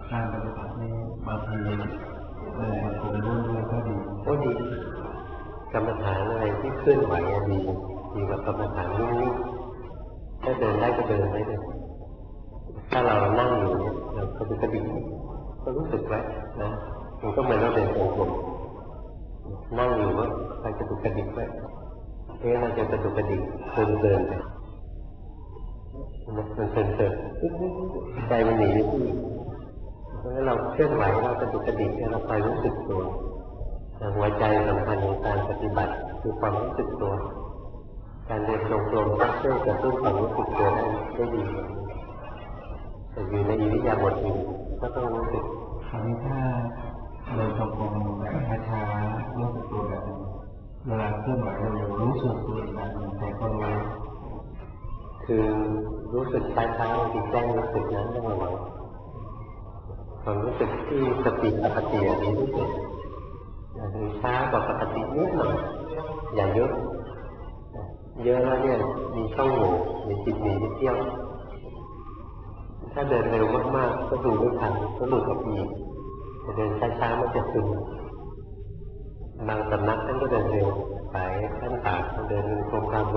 การปฏิบัตินี้บางทีผมรู้ก็ดีก็ดีกรรมฐานอะไรที่เคลื่อนไหวดีดีกว่ากรรมฐานนิ่งๆถ้าเดินได้ก็เดินได้เลยถ้าเรานั่งอยู่เนี่ยเรากระดิกก็รู้สึกไว้นะมันก็เหมือนเราเดินจงกรมนั่งอยู่ว่าไปกระดิกไว้เราจะกระดิกเดินไปมันเพลินใจมันหนีไปที่เพราะฉะนั้นเราเคลื่อนไหวเรากระดิกเราคอยรู้สึกตัวหัวใจสำคัญในการปฏิบัติคือความรู้สึกตัวการเดินจงกรมก็ช่วยกระตุ้นความรู้สึกตัวได้ดีแต่อยู่ในอิริยาบถอื่นก็ต้องรู้สึกคราวนี้ถ้าเดินจงกรมแบบช้าๆรู้สึกตัวแบบเวลาเคลื่อนไหวเรารู้สึกตัวแบบแต่ก็รู้คือรู้สึกช้าๆที่แจ้งรู้สึกนั้นต้องระวังความรู้สึกที่สติปกติดีที่สุดหรือช้ากว่าปกตินิดหน่อยอย่าเยอะแล้วเนี่ยมีช่องโหว่มีจิตหนีไปเที่ยวถ้าเดินเร็วมากๆก็ดูไม่ทันก็หลุดออกอีกแต่เดินช้าๆมันจะซึมบางสำนักท่านก็เดินเร็วไปท่านตากเดินโครงการ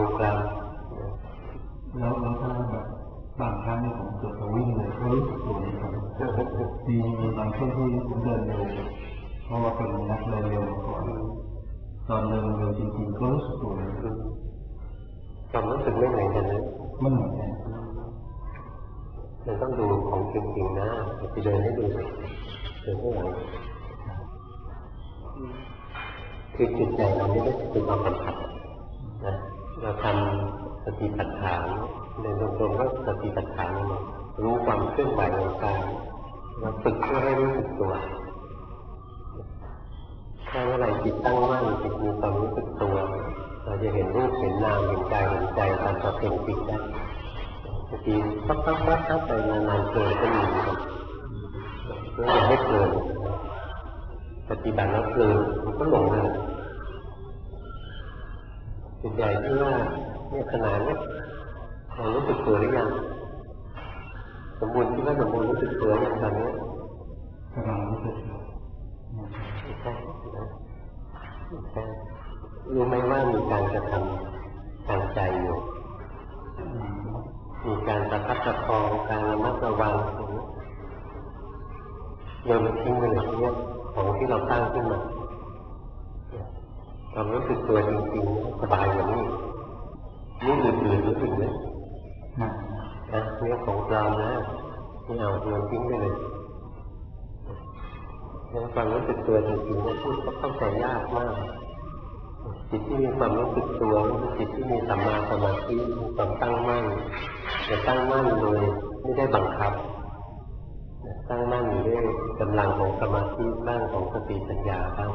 แล้วถ้าแบบบางครั้งเนี่ยผมเกิดวิ่งเลยก็รู้สึกตัวเลยครับมีบางช่วงที่ผมเดินเร็วเพราะว่าเป็นนักเดินเร็วก่อนตอนเดินเร็วจริงๆก็รู้สึกตัวเลยความรู้สึกไม่เหมือนกันนะไม่เหมือนกันเราต้องดูของจริงๆนะไปเดินให้ดูเดินให้ไหวคือจิตใจเราไม่ได้เป็นความสัมผัสนะเราทำสติปัฏฐานเดินตรงๆก็สติปัฏฐานรู้ความเคลื่อนไหวของกายเราฝึกเพื่อให้รู้สึกตัวถ้าเมื่อไหร่จิตตั้งมั่นจิตมีความรู้สึกตัวเราจะเห็นรูปเห็นนามเห็นกายเห็นใจตามสภาวะจิตได้บางทีปั๊บไปนานๆเกินก็มีเพื่ออย่าให้เกินปฏิบัติแล้วเกินมันก็หลงเลยจิตใจที่ว่าเนี่ยขนาดนี้เรารู้สึกตัวหรือยังสมบูรณ์ที่ว่าสมบูรณ์รู้สึกตัวอย่างตอนนี้กำลังรู้สึกใช่รู้ไหมว่ามีการกระทำทางใจอยู่มีการประคับประคองการระมัดระวังโยนทิ้งไปเลยเนี่ยของที่เราตั้งขึ้นมาความรู้สึกตัวจริงๆสบายกว่านี้นี่อื่นๆรู้สึกไหมนะเนี่ยของปลอมนะไม่เอาโยนทิ้งไปเลยความรู้สึกตัวจริงๆเนี่ยพูดก็เข้าใจยากมากจิตที่มีความรู้สึกตัวจิตที่มีสัมมาสมาธิความตั้งมั่นจะตั้งมั่นโดยไม่ได้บังคับตั้งมั่นอยู่ด้วยกำลังของสมาธิบ้างของสติปัญญาบ้าง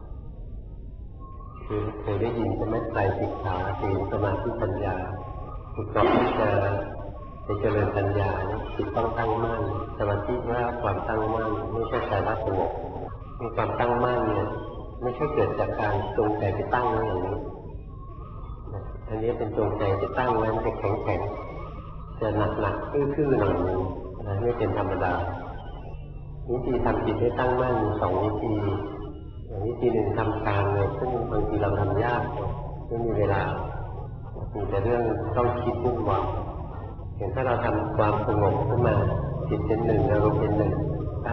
คือเคยได้ยินใช่ไหมไตรสิกขาศีลสมาธิปัญญาฝึกก่อนที่จะเจริญปัญญาจิตต้องตั้งมั่นสมาธิว่าความตั้งมั่นไม่ใช่แต่ว่าสงบมีความตั้งมั่นเนี่ยไม่ใช่เกิดจากการจงใจไปตั้งไว้อย่างนี้อันนี้เป็นจงใจไปตั้งไว้มันจะแข็งจะหนักทื่อๆหน่อยนึงนะไม่เป็นธรรมดาวิธีทำจิตให้ตั้งมั่นมีสองวิธีวิธีหนึ่งทำการเลยซึ่งบางทีเราทำยากไม่มีเวลามีแต่เรื่องต้องคิดวุ่นวายเห็นถ้าเราทำความสงบขึ้นมาจิตเป็นหนึ่งอารมณ์เป็นหนึ่งตั้ง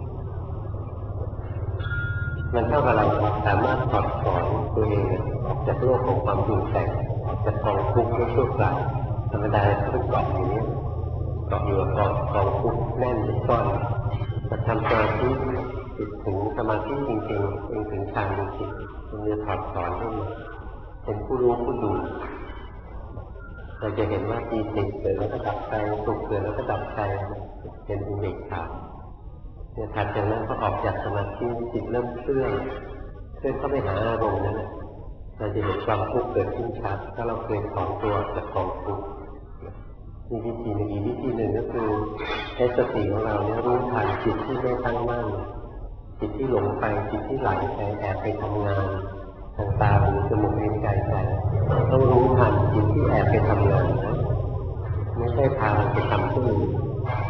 มันเท่ากับเราสามารถถอดถอนตัวเองออกจากโลกของความปรุงแต่งออกจากกองทุกข์ด้วยชั่วคราวธรรมดาเขาเกาะอยู่นี้เกาะอยู่กับกองทุกข์แน่นเป็นก้อนมาทำสมาธิจิตถึงสมาธิจริงๆเองถึงฌานจริงๆมันจะถอดถอนขึ้นมาเป็นผู้รู้ผู้ดูเราจะเห็นว่าปีติเกิดแล้วก็ดับไปสุขเกิดแล้วก็ดับไปเป็นอุเบกขาเนี่ยถัดจากนั้นก็ออกจากสมาธิจิตเริ่มเคลื่อนเข้าไปหาอารมณ์นั่นแหละเราจะเห็นความทุกข์เกิดขึ้นชัดถ้าเราเคยถอนตัวจากกองทุกข์มีวิธีหนึ่งอีกวิธีหนึ่งก็คือใช้สติของเราเนี่ยรู้ทันจิตที่ไม่ตั้งมั่นจิตที่หลงไปจิตที่ไหลไปแอบไปทำงานทางตาหูจมูกลิ้นกายใจต้องรู้ทันจิตที่แอบไปทำงานนะไม่ใช่พามันไปทำที่อื่น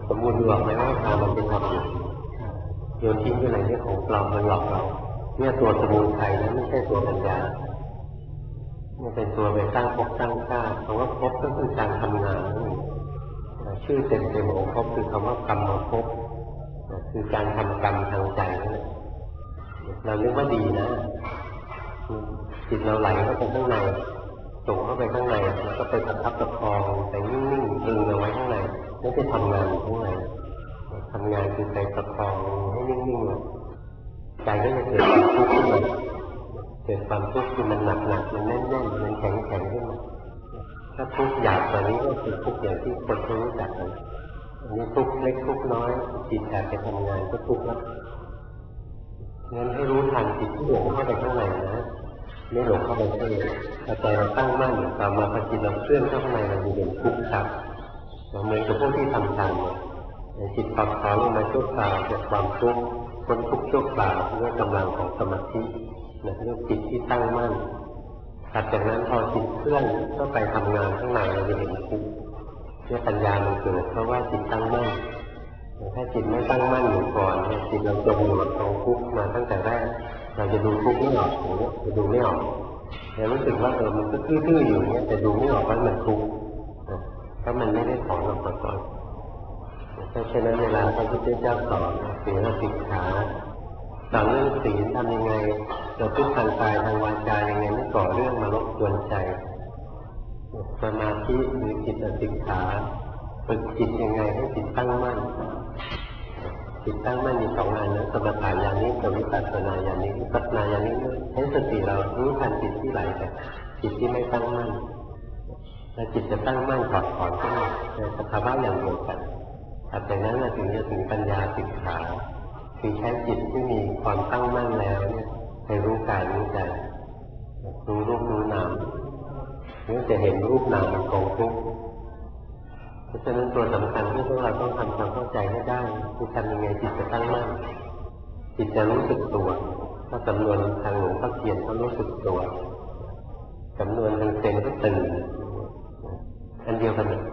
สมมุติดูออกไหมว่าตามันเป็นความจริงโยนทิ้งไปไหนที่ของปลอมมันหลอกเราเนี่ยตัวสมุทัยนั้นไม่ใช่ตัวปัญญามันเป็นตัวไปสร้างภพสร้างชาติเพราะว่าภพก็คือการทำงานชื่อเต็มของภพคือคำว่ากรรมภพคือการทำกรรมทางใจนั่นแหละเราเรียกว่าดีนะจิตเราไหลเข้าไปข้างในส่งเข้าไปข้างในแล้วก็ไปประคับประคองแต่นิ่งๆดึงเอาไว้ข้างในไม่ได้ทำงานอยู่ข้างในทำงานคือไปประคองให้นิ่งๆใจก็จะเกิดความทุกข์ขึ้นมาเกิดความทุกข์คือมันหนักมันแน่นๆมันแข็งขึ้นมาถ้าทุกข์หยาบกว่านี้ก็คือทุกข์อย่างที่คนรู้จักกันอันนี้ทุกข์เล็กทุกข์น้อยจิตแอบไปทำงานก็ทุกข์แล้วงั้นให้รู้ทันจิตที่หลงเข้าไปข้างในนะไม่หลงเข้าไปข้างในใจเราตั้งมั่นต่อมาพอจิตเราเคลื่อนเข้าข้างในเราอยู่เป็นทุกข์ครับเหมือนกับพวกที่ทำฌานจิตปรับถอนลงมาชั่วคราวจากความทุกข์พ้นทุกข์ชั่วคราวด้วยกำลังของสมาธิเรียกจิตที่ตั้งมั่นถัดจากนั้นพอจิตเคลื่อนก็ไปทำงานข้างในเราจะเห็นทุกข์เนี่ยปัญญามันเกิดเพราะว่าจิตตั้งมั่นถ้าจิตไม่ตั้งมั่นอยู่ก่อนจิตเราจมอยู่กับกองทุกข์มาตั้งแต่แรกเราจะดูทุกข์ไม่ออกจะดูไม่ออกแต่รู้สึกว่ามันก็ทื่อๆอยู่เนี่ยแต่ดูไม่ออกว่ามันทุกข์เพราะมันไม่ได้ถอนออกมาก่อนเพราะฉะนั้นเวลาพระพุทธเจ้าสอนศีลสิกขาสอนเรื่องศีลทำยังไงเราทุกทางกายทางวาจายังไงไม่ก่อเรื่องมารบกวนใจสมาธิหรือจิตสิกขาฝึกจิตยังไงให้จิตตั้งมั่นจิตตั้งมั่นมีสองอันนะสมถะอย่างนี้กับวิปัสสนาอย่างนี้วิปัสสนาอย่างนี้ใช้สติเรารู้ทันจิตที่ไหลไปจิตที่ไม่ตั้งมั่นแล้วจิตจะตั้งมั่นถอดถอนขึ้นมาในสภาวะอย่างเดียวกันจากนั้นเราถึงจะถึงปัญญาสิกขาคือใช้จิตที่มีความตั้งมั่นแล้วเนี่ยไปรู้กายรู้ใจรู้รูปรู้นามนี่จะเห็นรูปนามเป็นกองทุกข์เพราะฉะนั้นตัวสำคัญที่พวกเราต้องทำความเข้าใจให้ได้คือทำยังไงจิตจะตั้งมั่นจิตจะรู้สึกตัวถ้าสำนวนทางหลวงพ่อเทียนเขารู้สึกตัวสำนวนทางเซนก็ตื่นอันเดียวกันเนี่ย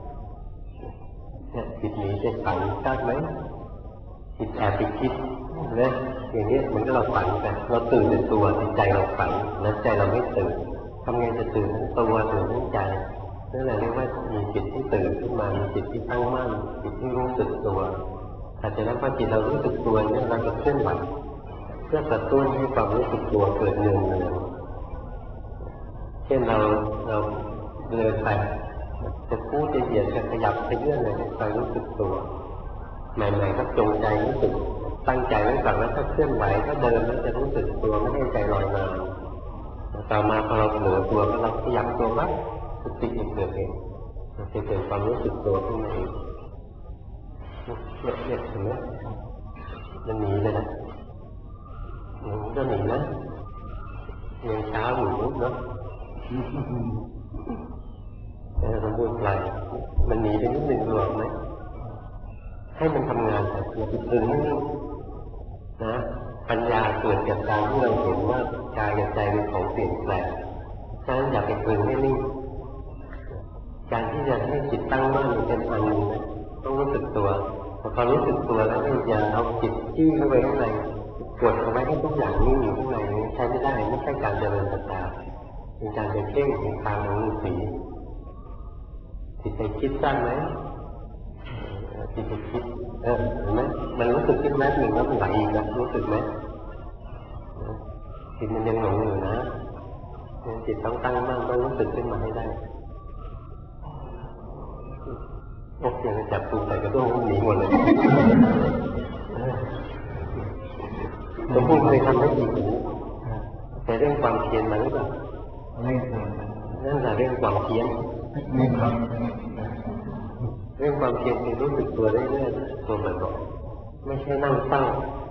จิตหนีไปฝันทราบไหมจิตแอบไปคิดนะอย่างนี้เหมือนกับเราฝันกันเราตื่นในตัวจิตใจเราฝันแล้วใจเราไม่ตื่นทำไงจะตื่นทั้งตัวตื่นทั้งใจนั่นแหละเรียกว่ามีจิตที่ตื่นขึ้นมามีจิตที่ตั้งมั่นจิตที่รู้สึกตัวแต่จากนั้นพอจิตเรารู้สึกตัวเนี่ยเราจะเคลื่อนไหวเพื่อกระตุ้นให้ความรู้สึกตัวเกิดเนืองเช่นเราเดินไปจะพูดจะเหยียดจะขยับจะเยื่อนอะไรไปรู้สึกตัวใหม่ๆก็จงใจรู้สึกตั้งใจไว้ก่อนว่าถ้าเคลื่อนไหวถ้าเดินแล้วจะรู้สึกตัวไม่ให้ใจลอยมาต่อมาพอเราเผลอตัวก็เราขยับตัวบ้างสติอีกเกิดเองจะเกิดความรู้สึกตัวขึ้นมาเองเนี่ยเห็นไหมมันหนีเลยนะมันก็หนีนะยังเช้าอยู่เนาะแต่สมบูรณ์ไปมันหนีไปนิดหนึ่งหรอกไหมให้มันทำงานแต่อย่าไปตึงนะปัญญาเกิดจากการที่เราเห็นว่ากายกับใจเป็นของเปลี่ยนแปลงฉะนั้นอย่าไปตึงให้นิ่งการที่จะให้จิตตั้งมั่นเป็นอันหนึ่งนะต้องรู้สึกตัวพอรู้สึกตัวแล้วอย่าเอาจิตจี้เข้าไปข้างในกดเอาไว้ให้ทุกอย่างนิ่งอยู่ข้างในใช้ไม่ได้ไม่ใช่การเจริญปัญญาเป็นการไปเพ่งเป็นทางของฤาษีจิตไปคิดสั้นไหมจิตไปคิดเห็นไหมมันรู้สึกคิดแป๊บหนึ่งแล้วมันไหลอีกนะรู้สึกไหมจิตมันยังหลงอยู่นะจิตต้องตั้งมั่นต้องรู้สึกขึ้นมาให้ได้พวกยังจับตูใส่กระด้งหนีหมดเลยตัวผู้เคยทำได้ดีกว่านี้แต่เรื่องความเพียรมาหรือเปล่าไม่เคยนั่นแหละเรื่องความเพียรไม่ครับเรื่องความเพียรคือรู้สึกตัวเรื่อยๆตัวบ่อยๆไม่ใช่นั่งเศร้า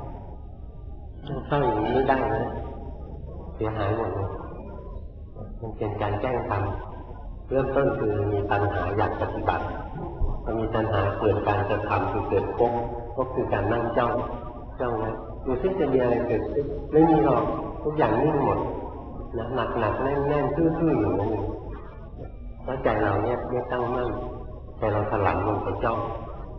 อย่างนี้ไม่ได้นะเสียหายหมดเลยมันเป็นการแกล้งทำเริ่มต้นคือมีตัณหาอยากปฏิบัติพอมีตัณหาเกิดการจะทำคือเกิดภพก็คือการนั่งจ้องนะดูซิจะมีอะไรเกิดขึ้นไม่มีหรอกทุกอย่างนิ่งหมดนะหนักแน่นทื่อๆอยู่นั่นเองแล้วใจเราเนี่ยไม่ตั้งมั่นใจเราถลำลงไปจ้อง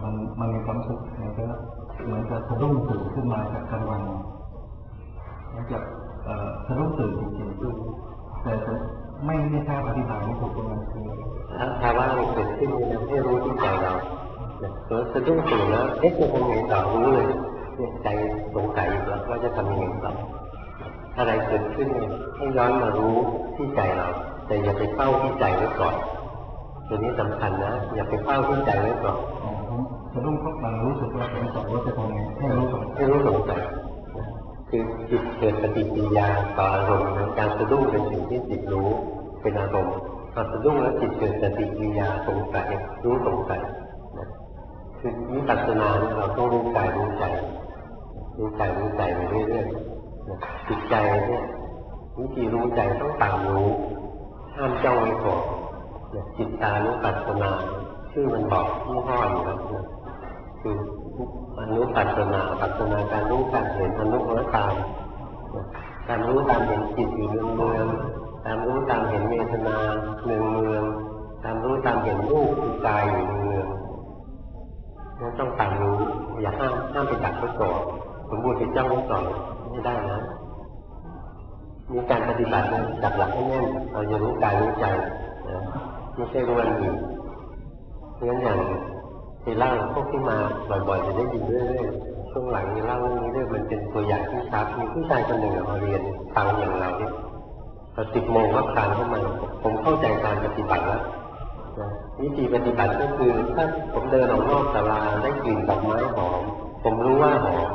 มันมีความสุขเหมือนกับสะดุ้งตื่นขึ้นมาจากกลางวันเหมือนกับสะดุ้งตื่นจริงๆแต่ไม่ทราบอธิบายไม่ถูกตรงนั้นคือถ้าว่ามันเกิดขึ้นนี่นะให้รู้ที่ใจเราสะดุ้งตื่นแล้วจะทำยังไงต่อรู้เลยใจสงสัยอยู่แล้วว่าจะทำยังไงต่ออะไรเกิดขึ้นให้ย้อนมารู้ที่ใจเราแต่อย่าไปเฝ้าที่ใจไว้ก่อนตัวนี้สำคัญนะอย่าไปเฝ้าที่ใจไว้ก่อนสะดุ้งเพราะมันรู้สึกว่าสงสัยว่าจะทำยังไงให้รู้สงสัยคือจิตเกิดปฏิกิริยาต่ออารมณ์การสะดุ้งเป็นสิ่งที่จิตรู้เป็นอารมณ์พอสะดุ้งแล้วจิตเกิดปฏิกิริยาสงสัยรู้สงสัยคือวิปัสสนาเนี่ยเราต้องรู้กายรู้ใจไปเรื่อยๆจิตใจเนี่ยวิธีรู้ใจต้องตามรู้ห้ามจ้องไว้ก่อนจิตตานุปัสสนาชื่อมันบอกที่ห้ออยู่แล้วคืออนุปัสสนาปัสสนาการรู้การเห็นอนุรู้ตามการรู้ตามเห็นจิตอยู่เนืองๆตามรู้ตามเห็นเวทนาเนืองๆตามรู้ตามเห็นรูปกายอยู่เนืองๆต้องตามรู้อย่าห้ามไปดักไว้ก่อนสมบูรณ์ไปจ้องไว้ก่อนไม่ได้นะมีการปฏิบัติจับหลักให้แน่นเราจะรู้กายรู้ใจไม่ใช่รู้อันอื่นเพราะฉะนั้นอย่างที่เล่าพวกที่มาบ่อยๆจะได้ยินเรื่อยๆช่วงหลังที่เล่าเรื่องนี้ด้วยมันเป็นตัวอย่างที่ชัดมีผู้ชายคนหนึ่งมาเรียนฟังอย่างเราเนี่ยพอ10 โมงก็คลานเข้ามาผมเข้าใจการปฏิบัติแล้ววิธีปฏิบัติก็คือถ้าผมเดินออกนอกศาลาได้กลิ่นดอกไม้หอมผมรู้ว่าหอม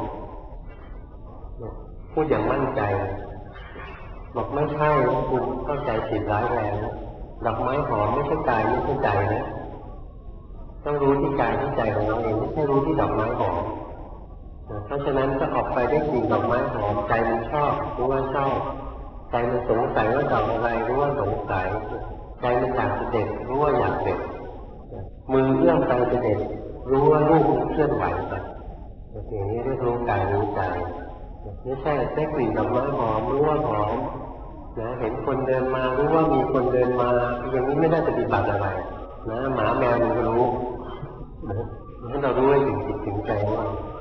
พูดอย่างมั่นใจบอกไม่ใช่คุณเข้าใจผิดร้ายแรงดอกไม้หอมไม่ใช่กายไม่ใช่ใจนะต้องรู้ที่กายที่ใจของเราเองไม่ใช่รู้ที่ดอกไม้หอมเพราะฉะนั้นถ้าออกไปได้กลิ่นดอกไม้หอมใจมันชอบรู้ว่าชอบใจมันสงสัยว่าดอกอะไรรู้ว่าสงสัยใจมันอยากเด็ดรู้ว่าอยากเด็ดมือเอื้อมไปเด็ดรู้ว่ารูปเคลื่อนไหวไปอย่างนี้เรียกรู้กายรู้ใจไม่ใช่ได้กลิ่นดอกไม้หอมรู้ว่าหอมนะเห็นคนเดินมารู้ว่ามีคนเดินมาอย่างนี้ไม่ได้ปฏิบัติอะไรนะหมาแมวมันก็รู้ให้เรารู้ให้ถึงจิตถึงใจว่า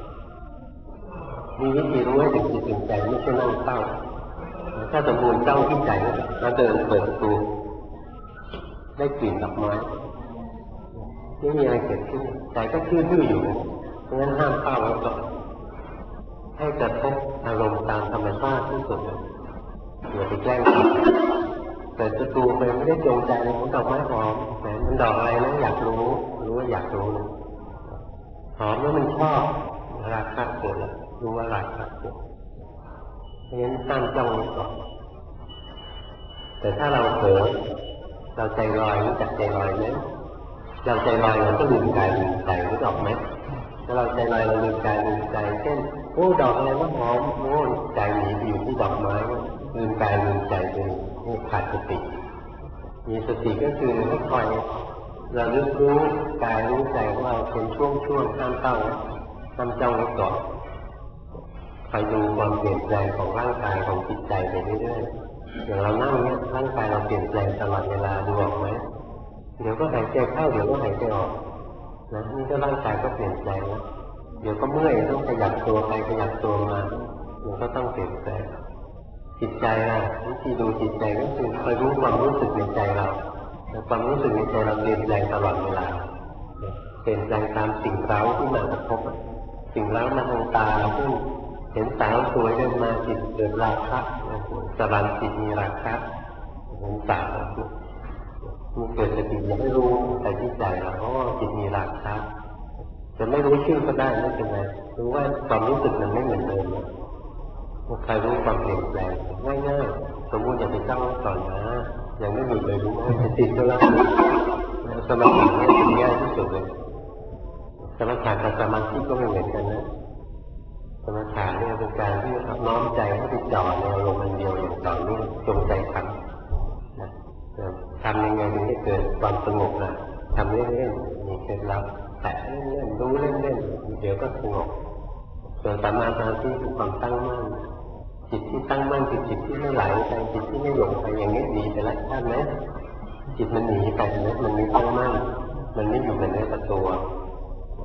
มีวิธีรู้ให้ถึงจิตถึงใจไม่ใช่นั่งเฝ้าถ้าสมบูรณ์เจ้าที่ใจแล้วเดินเปิดประตูได้กลิ่นดอกไม้ไม่มีอะไรเกิดขึ้นใจก็ชื่ออยู่เพราะฉะนั้นห้ามเฝ้าไว้ก่อนให้กระทบอารมณ์ตามธรรมชาติที่สุดอย่าไปแกล้งแต่ประตูไปไม่ได้จงใจของดอกไม้หอมแต่มันดอกอะไรนะอยากรู้ว่าอยากรู้หอมแล้วมันชอบราคะเกิดรู้ว่าราคะเกิดเพราะฉะนั้นตั้งจ้องไว้ก่อนแต่ถ้าเราเผลอเราใจลอยรู้จักใจลอยไหมเราใจลอยเราก็ลืมกายลืมใจรู้จักไหมถ้าเราใจลอยเราลืมกายลืมใจเช่นโอ้ดอกอะไรก็หอมโอ้ใจหนีไปอยู่ที่ดอกไม้ลืมกายลืมใจไปนี่ขาดสติมีสติก็คือให้คอยเรารู้กายรู้ใจของเราเป็นช่วงห้ามเต้าห้ามจ้องไว้ก่อนคอยดูความเปลี่ยนแปลงของร่างกายของจิตใจไปเรื่อยๆอย่างเรานั่งเนี่ยร่างกายเราเปลี่ยนแปลงตลอดเวลาดูออกไหมเดี๋ยวก็หายใจเข้าเดี๋ยวก็หายใจออกนะนี่ก็ร่างกายก็เปลี่ยนแปลงนะเดี๋ยวก็เมื่อยต้องขยับตัวไปขยับตัวมามันก็ต้องเปลี่ยนแปลงจิตใจวิธีดูจิตใจก็คือคอยรู้ความรู้สึกในใจเราความรู้สึกในใจเราเปลี่ยนแปลงตลอดเวลาเปลี่ยนแปลงตามสิ่งเร้าที่มากระทบสิ่งเร้ามาทางตาเราเห็นสาวสวยเดินมาจิตเกิดราคะสะบันจิตมีราคะเห็นสาวมันเกิดสติยังไม่รู้แต่ที่ใจเราเพราะว่าจิตมีราคะจะไม่รู้ชื่อก็ได้ไม่เป็นไรรู้ว่าความรู้สึกมันไม่เหมือนเดิมใครรู้ความเปลี่ยนแปลงง่ายๆสมมุติอย่าไปตั้งก่อนนะยังไม่หยุดเลยรู้ไหมจะติดก็แล้วสมาธิเนี่ยเป็นง่ายที่สุดเลยสมาธิกับสมาธิก็ไม่เหมือนกันนะสมาธิเนี่ยเป็นการที่น้อมใจให้ไปจ่อในอารมณ์อันเดียวอย่างต่อเนื่องจงใจทำยังไงถึงจะเกิดความสงบนะทำเล่นๆมีเคล็ดลับแต่เล่นๆรู้เล่นๆเดี๋ยวก็สงบส่วนสัมมาสมาธิคือความตั้งมั่นจิตที่ตั้งมั่นคือจิตที่ไม่ไหลไปจิตที่ไม่หลงไปอย่างนี้หนีไปแล้วใช่ไหมจิตมันหนีไปนะมันไม่ตั้งมั่นมันไม่อยู่ในเนื้อตัว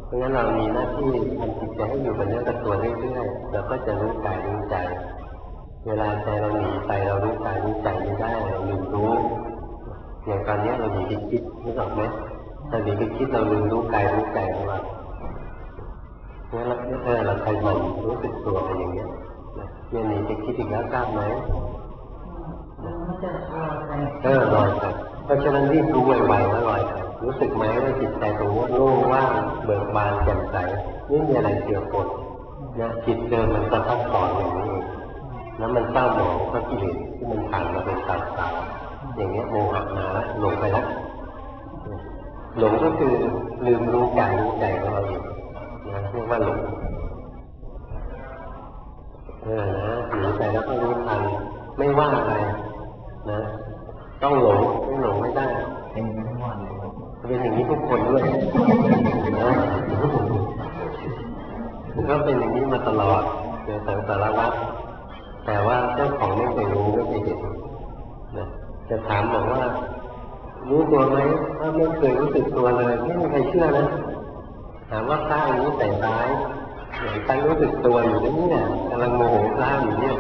ราะงั้นเรามีหน้าที่ทำจิตใจให้อยู่กับเนื้อกับตัวเรื่อยๆเราก็จะรู้กายรู้ใจเวลาใจเราหนีไปเรารู้กายรู้ใจไม่ได้เราลืมรู้อย่างตอนนี้เราหนีไปคิดนึกออกไหมเราหนีไปคิดเราลืมรู้กายรู้ใจของเรางั้นเราใครมันรู้สึกตัวไปอย่างนี้เนี่ยหนีไปคิดอีกแล้วทราบไหมลอยไปเพราะฉะนั้นรีบรู้ไวๆว่าลอยไปรู้สึกไหมว่าจิตใจตรงนี้โล่งว่างเบิกบานแจ่มใสไม่มีอะไรเกี่ยวปนนะจิตเดิมมันจะพักผ่อนอย่างนี้เองแล้วมันเศร้าหมองเพราะกิเลสที่มันผ่านมาเป็นสาวๆอย่างนี้โมหะมาแล้วหลงไปแล้วหลงก็คือลืมรู้กายรู้ใจของเราเองนะเรียกว่าหลงนะหนีไปแล้วก็รู้ทันไม่ว่าอะไรนะต้องหลงไม่หลงไม่ได้เป็นทั้งวันเป็นอย่างนี้ทุกคนด้วยนะก็เป็นอย่างนี้มาตลอดในสังสารวัฏแต่ว่าเจ้าของไม่เคยรู้ไม่เคยเห็นนะจะถามบอกว่ารู้ตัวไหมถ้าไม่เคยรู้สึกตัวเลยไม่มีใครเชื่อนะถามว่าพระอันนี้ใส่ร้ายอย่างท่านรู้สึกตัวอยู่นะเนี่ยกำลังโมโหพระอยู่เนี่ย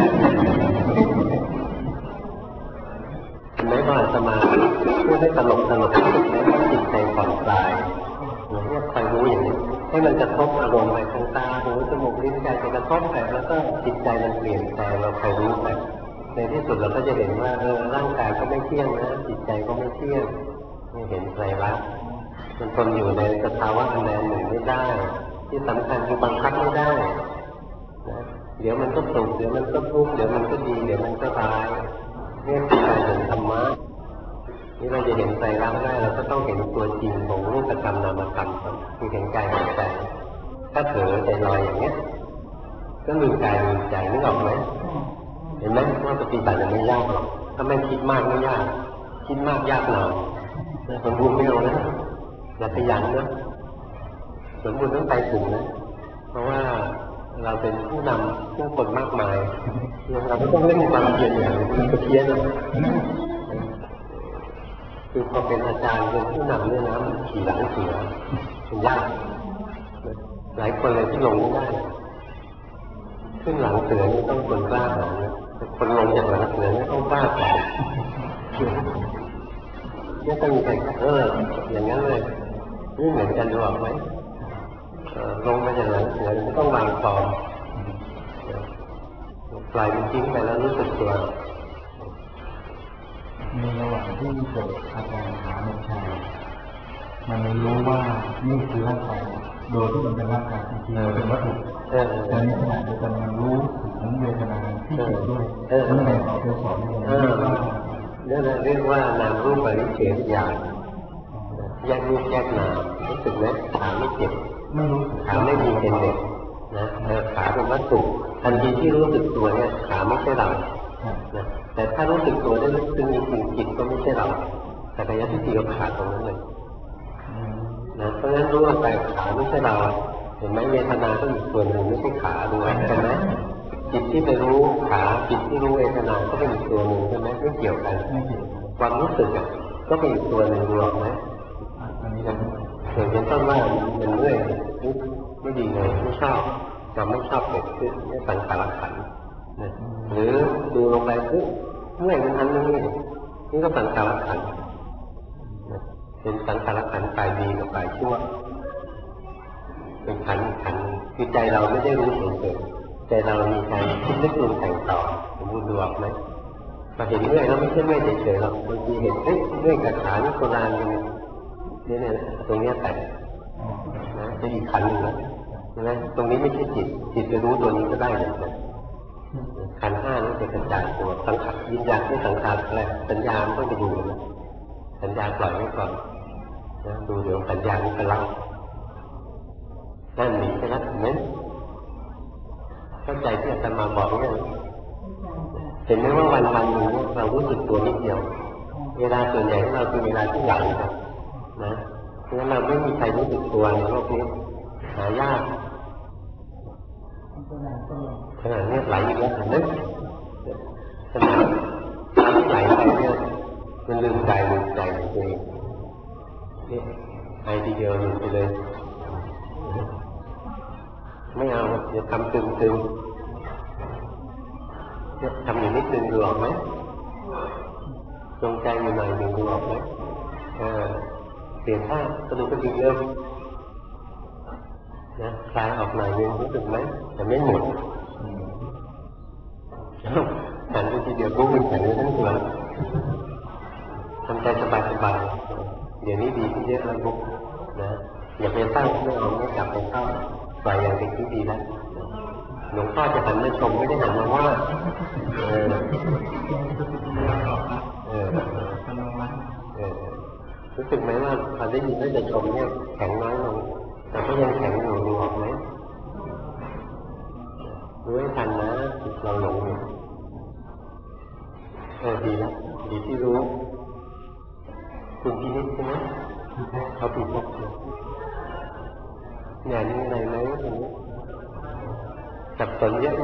ไม่ว่าสมาธิพูดให้ตลกให้จิตใจผ่อนคลายเนี่ยคอยรู้อย่างนี้ให้มันกระทบอารมณ์ไปทางตาหูจมูกลิ้นกายไปกระทบไปแล้วก็จิตใจมันเปลี่ยนแปลงเราคอยรู้ไปในที่สุดเราก็จะเห็นว่าร่างกายก็ไม่เที่ยงนะจิตใจก็ไม่เที่ยงไม่เห็นไตรลักษณ์มันทนอยู่ในสภาวะอันใดหนึ่งไม่ได้ที่สำคัญคือบังคับไม่ได้นะเดี๋ยวมันก็สุขเดี๋ยวมันก็ทุกข์เดี๋ยวมันก็ดีเดี๋ยวมันก็ร้ายนี่คือการเห็นธรรมะนี่เราจะเห็นไตรลักษณ์ได้เราก็ต้องเห็นตัวจริงของรูปธรรมนามธรรมคือเห็นกายเห็นใจถ้าเผลอใจลอยอย่างเนี้ยก็ลืมกายลืมใจนึกออกไหมเห็นไหมว่าปฏิบัติมันไม่ยากหรอกถ้าไม่คิดมากไม่ยากคิดมากยากหน่อยสมบูรณ์ไม่เอานะอย่าขยันนะสมบูรณ์ต้องไปถึงนะเพราะว่าเราเป็นผู้นำผู้คนมากมายเราไม่ต้องเล่นความเพียรอย่างนี้เพียรนะคือพอเป็นอาจารย์เป็นผู้นำเนี่ยนะมันขี่หลังเสือมันยากหลายคนเลยที่ลงไม่ได้ขึ้นหลังเสือนี่ต้องคนกล้าหาญนะคนลงจากหลังเสือนี่ต้องกล้าแข็งเนี่ยต้องมีใครอย่างนั้นเลยนี่เหมือนกันหรือเปล่าไหมลงมาจากหลังเสือไม่ต้องวางฟอร์มปล่อยมันทิ้งไปแล้วรู้สึกตัวในระหว่างที่เกิดอาการหาไม่ใช่มันรู้ว่านี่คือร่างกายโดยที่มันเป็นร่างกายจริงๆเป็นวัตถุแต่ในขณะเดียวกันมันรู้ถึงเวทนาที่เกิดด้วยนั่นแหละเราสอนนั่นเรียกว่านามรูปปริเฉทญาณแยกรูปแยกนามรู้สึกไหมขาไม่เจ็บไม่รู้ขาไม่มีเป็นเด็กนะขาเป็นวัตถุทันทีที่รู้สึกตัวเนี่ยขาไม่ใช่เรานะแต่ถ้ารู้สึกตัวได้ลึกซึ้งจริงๆจิตก็ไม่ใช่เราแต่กายทิฏฐิก็ขาดตรงนั้นเลยนะเพราะฉะนั้นรู้ว่าใจขาไม่ใช่เราเห็นไหมเวทนาก็อีกส่วนหนึ่งไม่ใช่ขาด้วยใช่ไหมจิตที่ไปรู้ขาจิตที่รู้เวทนาก็เป็นอีกตัวหนึ่งใช่ไหมไม่เกี่ยวกันความรู้สึกก็เป็นอีกตัวหนึ่งรวมไหมเป็นต้นว่ามันเมื่อยไม่ดีเลยไม่ชอบเราไม่ชอบเกิดขึ้นนี่สังขารขันธ์หรือดูลงไปปุ๊บเมื่อยมันทันนี่ก็สังขารขันธ์เป็นสังขารขันธ์ฝ่ายดีกับฝ่ายชั่วเป็นขันธ์คือใจเราไม่ได้รู้เฉยๆใจเรามีการคิดนึกปรุงแต่งต่อสมมติดูออกไหมพอเห็นเมื่อยแล้วไม่ใช่เมื่อยเฉยๆหรอกบางทีเห็นเมื่อยกับขานี่โบราณเลยเนี่ยตรงนี้แตกนะจะอีกขันหนึ่งนะนะตรงนี้ไม่ใช่จิตจะรู้ตัวนี้ก็ได้เลยนะขันห้านี่จะกระจายตัวสังขารวิญญาณไม่สังขารอะไรสัญญาณต้องไปดูนะสัญญาปล่อยไว้ก่อนนะดูเดี๋ยวสัญญาณนี้กำลังนั่นหนีไปแล้วเห็นไหมเข้าใจที่อาจารย์มาบอกเนี่ยเห็นไหมว่าวันหนึ่งเรารู้สึกตัวนิดเดียวเวลาส่วนใหญ่ของเราคือเวลาที่ไหลนะเพราะฉะนั้นเราไม่มีใครรู้สึกตัวในโลกนี้หายากขนาดนี้ไหลอีกแล้วนึกขนาดที่ไหลไปเนี่ยมันลืมใจตัวเองนี่ไอทีเดียวหลุดไปเลยไม่เอาเดี๋ยวทำตึงทำอยู่นิดนึงดูออกไหมจงใจอยู่หน่อยหนึ่งดูออกไหมเปลี่ยนท่ากระดูกกระดิกเริ่มนะคลายออกหน่อยนึงรู้สึกไหมแต่ไม่หมดหันไปทีเดียวปุ๊บมันแข็งทั้งตัวทำใจสบายๆเดี๋ยวนี้ดีขึ้นเยอะแล้วปุ๊บนะอย่าไปตั้งไม่เอาไม่กลับไปเข้าปล่อยอย่างเป็นที่ดีแล้วหลวงพ่อจะหันมาชมไม่ได้หันมาว่ารู้สึกไหมว่าพอได้ยินว่าจะชมเนี่ยแข็งน้อยลงแต่ก็ยังแข็งอยู่ดูออกไหมรู้ให้ทันนะเราหลงอยู่ดีแล้วดีที่รู้คุณพินิจใช่ไหมเขาผิดพลาดเนี่ยนี่อะไรไหมสับสนเยอะไหม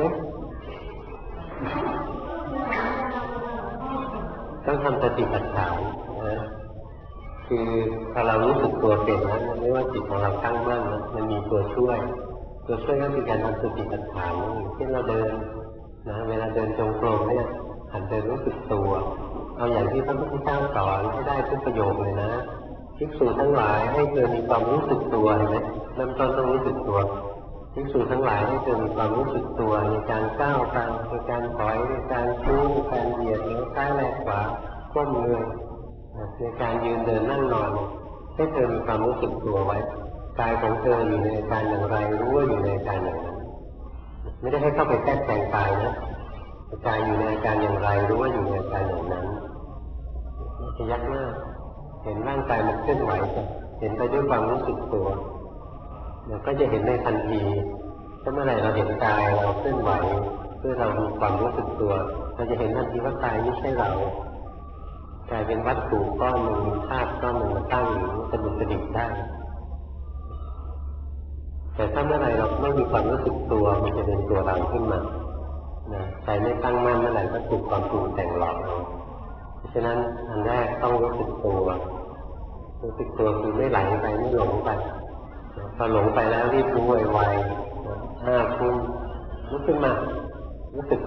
ต้องทำสติปัฏฐานนะคือถ้าเรารู้สึกตัวเป็นนะไม่ว่าจิตของเราตั้งมั่นนะมันมีตัวช่วยก็คือการทำสติปัฏฐานเช่นเราเดินนะเวลาเดินจงกรมเนี่ยหันเดินรู้สึกตัวเอาอย่างที่พระพุทธเจ้าสอนให้ได้ทุกประโยคเลยนะภิกษุทั้งหลายให้เธอมีความรู้สึกตัวเห็นไหมเริ่มต้นต้องรู้สึกตัวภิกษุทั้งหลายให้เธอมีความรู้สึกตัวในการก้าวไปในการถอยในการชู้ในการเหยียดในซ้ายและขวาก้มเงยในการยืนเดินนั่งนอนให้เธอมีความรู้สึกตัวไว้กายของเธออยู่ในอาการอย่างไรรู้ว่าอยู่ในอาการอย่างนั้นไม่ได้ให้เข้าไปแทรกแซงกายนะกายอยู่ในอาการอย่างไรรู้ว่าอยู่ในอาการอย่างนั้นจะยักหน้าเห็นร่างกายมันเคลื่อนไหวเห็นไปด้วยความรู้สึกตัวเราก็จะเห็นในทันทีถ้าเมื่อไหร่เราเห็นกายเราเคลื่อนไหวเพื่อเรามีความรู้สึกตัวเราจะเห็นทันทีว่ากายไม่ใช่เรากายเป็นวัตถุก้อนหนึ่งธาตุก้อนหนึ่งมาตั้งอยู่กระดุกกระดิกได้แต่ถ้าเมื่อไหร่เราไม่มีความรู้สึกตัวมันจะเป็นตัวเราขึ้นมาใจไม่ตั้งมั่นเมื่อไหร่ก็ถูกความปรุงแต่งหลอกเราเพราะฉะนั้นอันแรกต้องรู้สึกตัวคือไม่ไหลไปไม่หลงไปพอหลงไปแล้วรีบรู้ไวๆคุณลุกขึ้นมารู้สึก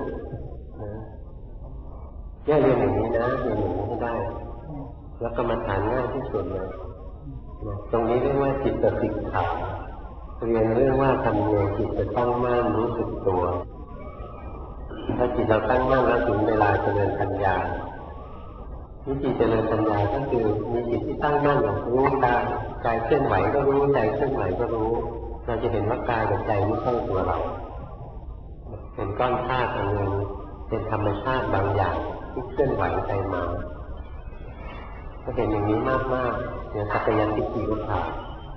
แยกเรียนอย่างนี้นะเรียนอย่างนี้ให้ได้แล้วก็มาฐานง่ายที่สุดเลยตรงนี้เรียกว่าจิตสิกขาเรียนเรื่องว่าทำยังไงจิตจะตั้งมั่นรู้สึกตัวถ้าจิตเราตั้งมั่นแล้วถึงเวลาเจริญปัญญาวิธีเจริญปัญญาก็คือมีจิตที่ตั้งมั่นรู้กายเคลื่อนไหวก็รู้ใจเคลื่อนไหวก็รู้เราจะเห็นว่ากายกับใจไม่ใช่ตัวเราเป็นก้อนธาตุอันหนึ่งเป็นธรรมชาติบางอย่างที่เคลื่อนไหวไปมาก็เห็นอย่างนี้มากๆอย่างสักยันติกิริยา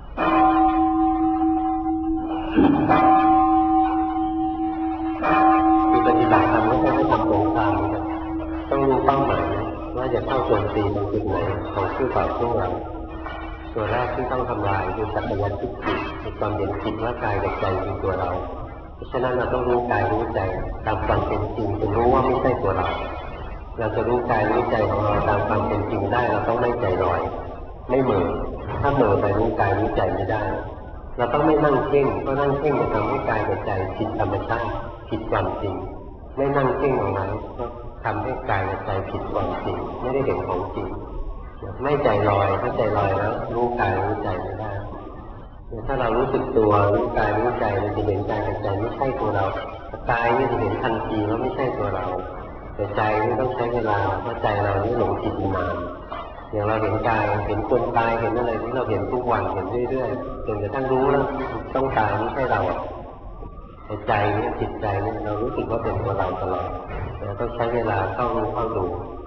คือปฏิบัติธรรมไม่ใช่ให้ทำสงครามนะต้องรู้เป้าหมายนะว่าจะเข้าโจมตีตรงจุดไหนของคู่ต่อสู้เราตัวแรกที่ต้องทำลายคือสักยันติกิคือความเห็นผิดว่ากายกับใจเป็นตัวเราเพราะฉะนั้นเราต้องรู้กายรู้ใจตามความเป็นจริงจะรู้ว่าไม่ใช่ตัวเราเราจะรู้กายรู้ใจของเราตามความเป็นจริงได้เราต้องไม่ใจลอยไม่เหม่อถ้าเหม่อไปรู้กายรู้ใจไม่ได้เราต้องไม่นั่งเพ่งเพราะนั่งเพ่งจะทำให้กายกับใจผิดธรรมชาติผิดความจริงไม่นั่งเพ่งเอาไว้ก็ทำให้กายกับใจผิดความจริงไม่ได้เห็นของจริงไม่ใจลอยถ้าใจลอยแล้วรู้กายรู้ใจไม่ได้ถ้าเรารู้สึกตัวรู้กายรู้ใจเราจะเห็นกายกับใจไม่ใช่ตัวเรากายนี่จะเห็นทันทีว่าไม่ใช่ตัวเราแต่ใจนี่ต้องใช้เวลาเพราะใจเรานี่หลงผิดนานอย่างเราเห็นกายเห็นคนตายเห็นอะไรที่เราเห็นทุกวันเห็นเรื่อยๆจนกระทั่งรู้แล้วต้องตายไม่ใช่เราแต่ใจนี่จิตใจนี่เรารู้สึกว่าเป็นตัวเราตลอดแต่ต้องใช้เวลาเข้ารู้เข้าดู